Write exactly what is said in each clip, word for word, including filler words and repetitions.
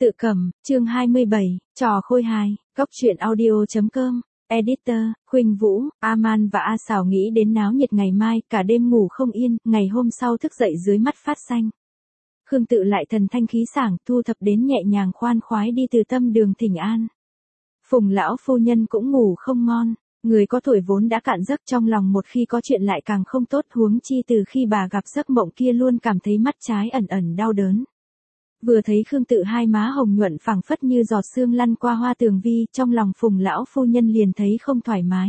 Tự cầm, chương hai mươi bảy, trò khôi hài, góc truyện audio.com, editor, Khuynh Vũ, Aman và A Sào nghĩ đến náo nhiệt ngày mai, cả đêm ngủ không yên, ngày hôm sau thức dậy dưới mắt phát xanh. Khương Tự lại thần thanh khí sảng, thu thập đến nhẹ nhàng khoan khoái đi từ tâm đường thỉnh an. Phùng lão phu nhân cũng ngủ không ngon, người có tuổi vốn đã cạn giấc trong lòng một khi có chuyện lại càng không tốt, huống chi từ khi bà gặp giấc mộng kia luôn cảm thấy mắt trái ẩn ẩn đau đớn. Vừa thấy Khương Tự hai má hồng nhuận phẳng phất như giọt sương lăn qua hoa tường vi, trong lòng Phùng lão phu nhân liền thấy không thoải mái.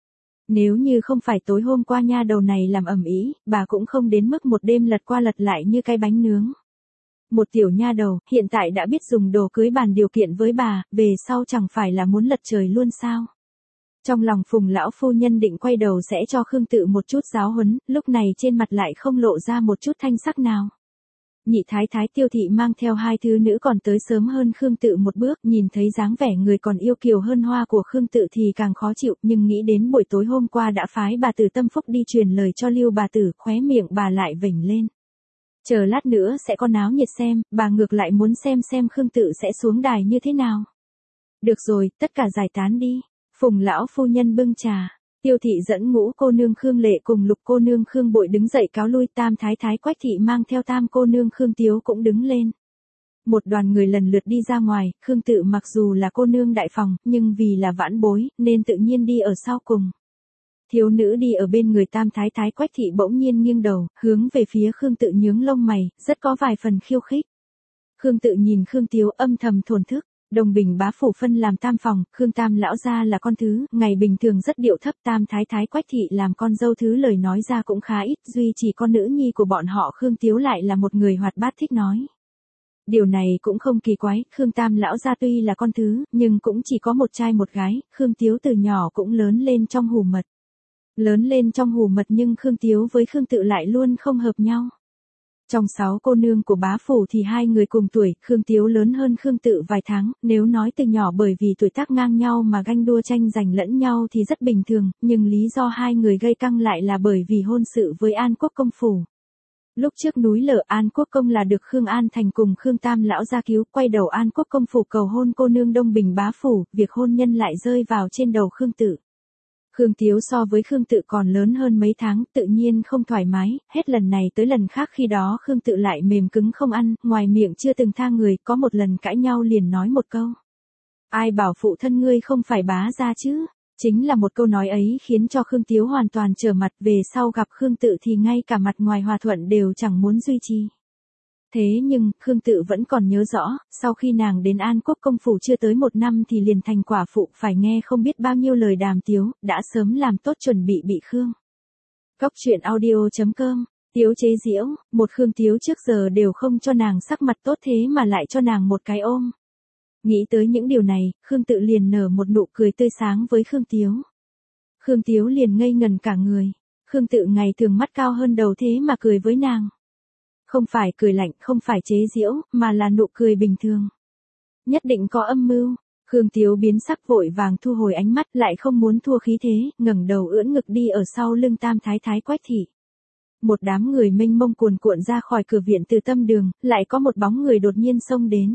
Nếu như không phải tối hôm qua nha đầu này làm ầm ĩ, bà cũng không đến mức một đêm lật qua lật lại như cái bánh nướng. Một tiểu nha đầu, hiện tại đã biết dùng đồ cưới bàn điều kiện với bà, về sau chẳng phải là muốn lật trời luôn sao? Trong lòng Phùng lão phu nhân định quay đầu sẽ cho Khương Tự một chút giáo huấn, lúc này trên mặt lại không lộ ra một chút thanh sắc nào. Nhị thái thái Tiêu thị mang theo hai thứ nữ còn tới sớm hơn Khương Tự một bước, nhìn thấy dáng vẻ người còn yêu kiều hơn hoa của Khương Tự thì càng khó chịu, nhưng nghĩ đến buổi tối hôm qua đã phái bà tử Tâm Phúc đi truyền lời cho Lưu bà tử, khóe miệng bà lại vểnh lên. Chờ lát nữa sẽ có náo nhiệt xem, bà ngược lại muốn xem xem Khương Tự sẽ xuống đài như thế nào. Được rồi, tất cả giải tán đi. Phùng lão phu nhân bưng trà. Tiêu thị dẫn ngũ cô nương Khương Lệ cùng lục cô nương Khương Bội đứng dậy cáo lui, tam thái thái Quách thị mang theo tam cô nương Khương Tiếu cũng đứng lên. Một đoàn người lần lượt đi ra ngoài, Khương Tự mặc dù là cô nương đại phòng, nhưng vì là vãn bối, nên tự nhiên đi ở sau cùng. Thiếu nữ đi ở bên người tam thái thái Quách thị bỗng nhiên nghiêng đầu, hướng về phía Khương Tự nhướng lông mày, rất có vài phần khiêu khích. Khương Tự nhìn Khương Tiếu âm thầm thổn thức. Đồng Bình bá phủ phân làm tam phòng, Khương tam lão gia là con thứ, ngày bình thường rất điệu thấp, tam thái thái Quách thị làm con dâu thứ lời nói ra cũng khá ít, duy chỉ con nữ nhi của bọn họ Khương Tiếu lại là một người hoạt bát thích nói. Điều này cũng không kỳ quái, Khương tam lão gia tuy là con thứ, nhưng cũng chỉ có một trai một gái, Khương Tiếu từ nhỏ cũng lớn lên trong hù mật. Lớn lên trong hù mật nhưng Khương Tiếu với Khương Tự lại luôn không hợp nhau. Trong sáu cô nương của bá phủ thì hai người cùng tuổi, Khương Tiếu lớn hơn Khương Tự vài tháng, nếu nói từ nhỏ bởi vì tuổi tác ngang nhau mà ganh đua tranh giành lẫn nhau thì rất bình thường, nhưng lý do hai người gây căng lại là bởi vì hôn sự với An Quốc công phủ. Lúc trước núi lở An Quốc công là được Khương An Thành cùng Khương Tam lão gia cứu, quay đầu An Quốc công phủ cầu hôn cô nương Đông Bình bá phủ, việc hôn nhân lại rơi vào trên đầu Khương Tự. Khương Tiếu so với Khương Tự còn lớn hơn mấy tháng, tự nhiên không thoải mái, hết lần này tới lần khác khi đó Khương Tự lại mềm cứng không ăn, ngoài miệng chưa từng tha người, có một lần cãi nhau liền nói một câu. Ai bảo phụ thân ngươi không phải bá gia chứ? Chính là một câu nói ấy khiến cho Khương Tiếu hoàn toàn trở mặt, về sau gặp Khương Tự thì ngay cả mặt ngoài hòa thuận đều chẳng muốn duy trì. Thế nhưng, Khương Tự vẫn còn nhớ rõ, sau khi nàng đến An Quốc công phủ chưa tới một năm thì liền thành quả phụ, phải nghe không biết bao nhiêu lời đàm tiếu, đã sớm làm tốt chuẩn bị bị Khương. Góc truyện audio.com, Tiếu chế giễu, một Khương Tiếu trước giờ đều không cho nàng sắc mặt tốt thế mà lại cho nàng một cái ôm. Nghĩ tới những điều này, Khương Tự liền nở một nụ cười tươi sáng với Khương Tiếu. Khương Tiếu liền ngây ngần cả người, Khương Tự ngày thường mắt cao hơn đầu thế mà cười với nàng. Không phải cười lạnh, không phải chế giễu, mà là nụ cười bình thường. Nhất định có âm mưu. Khương Tiếu biến sắc vội vàng thu hồi ánh mắt, lại không muốn thua khí thế, ngẩng đầu ưỡn ngực đi ở sau lưng tam thái thái Quách thị. Một đám người mênh mông cuồn cuộn ra khỏi cửa viện từ tâm đường, lại có một bóng người đột nhiên xông đến.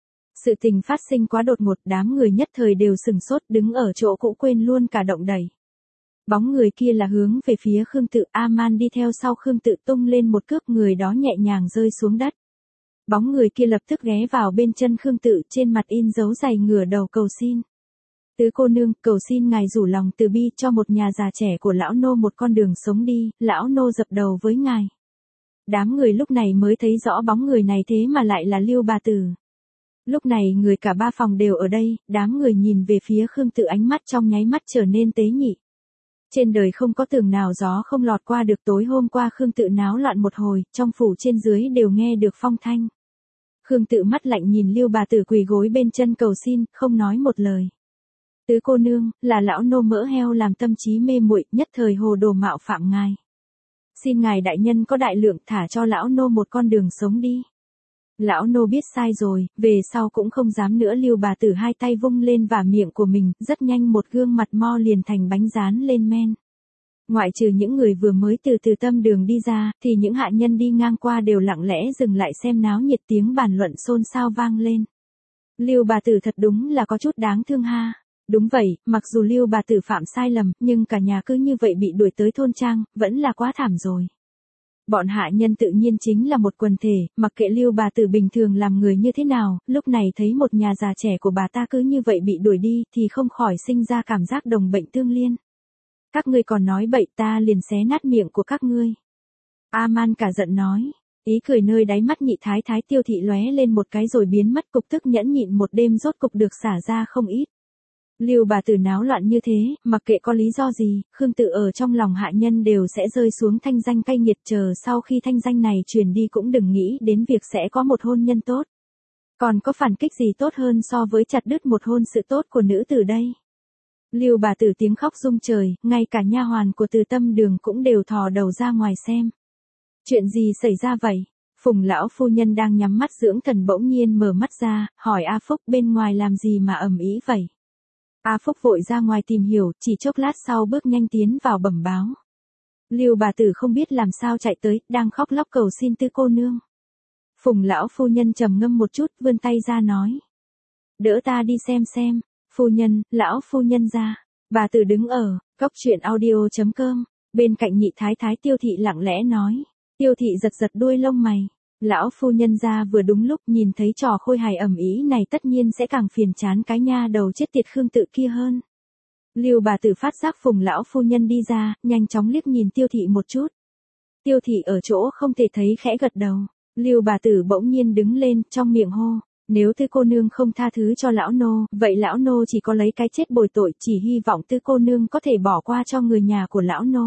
Sự tình phát sinh quá đột ngột, đám người nhất thời đều sừng sốt, đứng ở chỗ cũ quên luôn cả động đẩy. Bóng người kia là hướng về phía Khương Tự, Aman đi theo sau Khương Tự tung lên một cước, người đó nhẹ nhàng rơi xuống đất. Bóng người kia lập tức ghé vào bên chân Khương Tự, trên mặt in dấu dày ngửa đầu cầu xin. Tứ cô nương, cầu xin ngài rủ lòng từ bi cho một nhà già trẻ của lão nô một con đường sống đi, lão nô dập đầu với ngài. Đám người lúc này mới thấy rõ bóng người này thế mà lại là Lưu bà tử. Lúc này người cả ba phòng đều ở đây, đám người nhìn về phía Khương Tự ánh mắt trong nháy mắt trở nên tế nhị. Trên đời không có tường nào gió không lọt qua được, tối hôm qua Khương Tự náo loạn một hồi, trong phủ trên dưới đều nghe được phong thanh. Khương Tự mắt lạnh nhìn Lưu bà tử quỳ gối bên chân cầu xin, không nói một lời. Tứ cô nương, là lão nô mỡ heo làm tâm trí mê muội, nhất thời hồ đồ mạo phạm ngài. Xin ngài đại nhân có đại lượng thả cho lão nô một con đường sống đi. Lão nô biết sai rồi, về sau cũng không dám nữa. Lưu bà tử hai tay vung lên vả miệng của mình, rất nhanh một gương mặt mo liền thành bánh rán lên men. Ngoại trừ những người vừa mới từ từ tâm đường đi ra, thì những hạ nhân đi ngang qua đều lặng lẽ dừng lại xem náo nhiệt, tiếng bàn luận xôn xao vang lên. Lưu bà tử thật đúng là có chút đáng thương ha. Đúng vậy, mặc dù Lưu bà tử phạm sai lầm, nhưng cả nhà cứ như vậy bị đuổi tới thôn trang, vẫn là quá thảm rồi. Bọn hạ nhân tự nhiên chính là một quần thể, mặc kệ Lưu bà tử bình thường làm người như thế nào, lúc này thấy một nhà già trẻ của bà ta cứ như vậy bị đuổi đi, thì không khỏi sinh ra cảm giác đồng bệnh tương liên. Các ngươi còn nói bậy, ta liền xé nát miệng của các ngươi. A-man cả giận nói. Ý cười nơi đáy mắt nhị thái thái Tiêu thị lóe lên một cái rồi biến mất, cục tức nhẫn nhịn một đêm rốt cục được xả ra không ít. Lưu bà tử náo loạn như thế, mặc kệ có lý do gì, Khương Tự ở trong lòng hạ nhân đều sẽ rơi xuống thanh danh cay nghiệt, chờ sau khi thanh danh này truyền đi cũng đừng nghĩ đến việc sẽ có một hôn nhân tốt. Còn có phản kích gì tốt hơn so với chặt đứt một hôn sự tốt của nữ tử đây? Lưu bà tử tiếng khóc rung trời, ngay cả nha hoàn của Từ Tâm Đường cũng đều thò đầu ra ngoài xem. Chuyện gì xảy ra vậy? Phùng lão phu nhân đang nhắm mắt dưỡng thần bỗng nhiên mở mắt ra, hỏi A Phúc bên ngoài làm gì mà ầm ĩ vậy? A Phúc vội ra ngoài tìm hiểu, chỉ chốc lát sau bước nhanh tiến vào bẩm báo. Lưu bà tử không biết làm sao chạy tới, đang khóc lóc cầu xin Tư cô nương. Phùng lão phu nhân trầm ngâm một chút, vươn tay ra nói. Đỡ ta đi xem xem. Phu nhân, lão phu nhân ra. Bà tử đứng ở, góc truyện audio chấm com, bên cạnh nhị thái thái Tiêu thị lặng lẽ nói. Tiêu thị giật giật đuôi lông mày. Lão phu nhân ra vừa đúng lúc, nhìn thấy trò khôi hài ầm ĩ này tất nhiên sẽ càng phiền chán cái nha đầu chết tiệt Khương Tự kia hơn. Lưu bà tử phát giác Phùng lão phu nhân đi ra, nhanh chóng liếc nhìn Tiêu thị một chút. Tiêu thị ở chỗ không thể thấy khẽ gật đầu. Lưu bà tử bỗng nhiên đứng lên, trong miệng hô. Nếu Tư cô nương không tha thứ cho lão nô, vậy lão nô chỉ có lấy cái chết bồi tội, chỉ hy vọng Tư cô nương có thể bỏ qua cho người nhà của lão nô.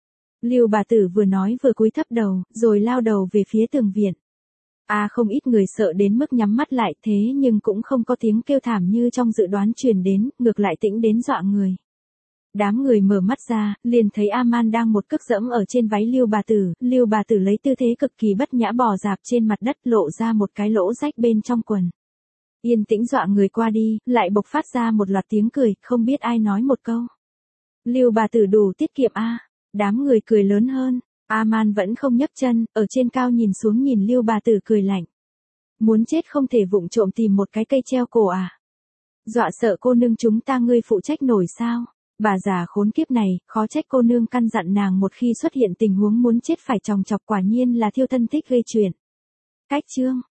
Lưu bà tử vừa nói vừa cúi thấp đầu, rồi lao đầu về phía tường viện. A à, không ít người sợ đến mức nhắm mắt lại, thế nhưng cũng không có tiếng kêu thảm như trong dự đoán truyền đến, ngược lại tĩnh đến dọa người. Đám người mở mắt ra, liền thấy A-man đang một cước dẫm ở trên váy Lưu bà tử, Lưu bà tử lấy tư thế cực kỳ bất nhã bò dạp trên mặt đất, lộ ra một cái lỗ rách bên trong quần. Yên tĩnh dọa người qua đi, lại bộc phát ra một loạt tiếng cười, không biết ai nói một câu. Lưu bà tử đủ tiết kiệm a. Đám người cười lớn hơn. A-man vẫn không nhấc chân, ở trên cao nhìn xuống nhìn Lưu bà tử cười lạnh. Muốn chết không thể vụng trộm tìm một cái cây treo cổ à? Dọa sợ cô nương chúng ta ngươi phụ trách nổi sao? Bà già khốn kiếp này, khó trách cô nương căn dặn nàng một khi xuất hiện tình huống muốn chết phải chòng chọc, quả nhiên là thiêu thân thích gây chuyện. Cách chương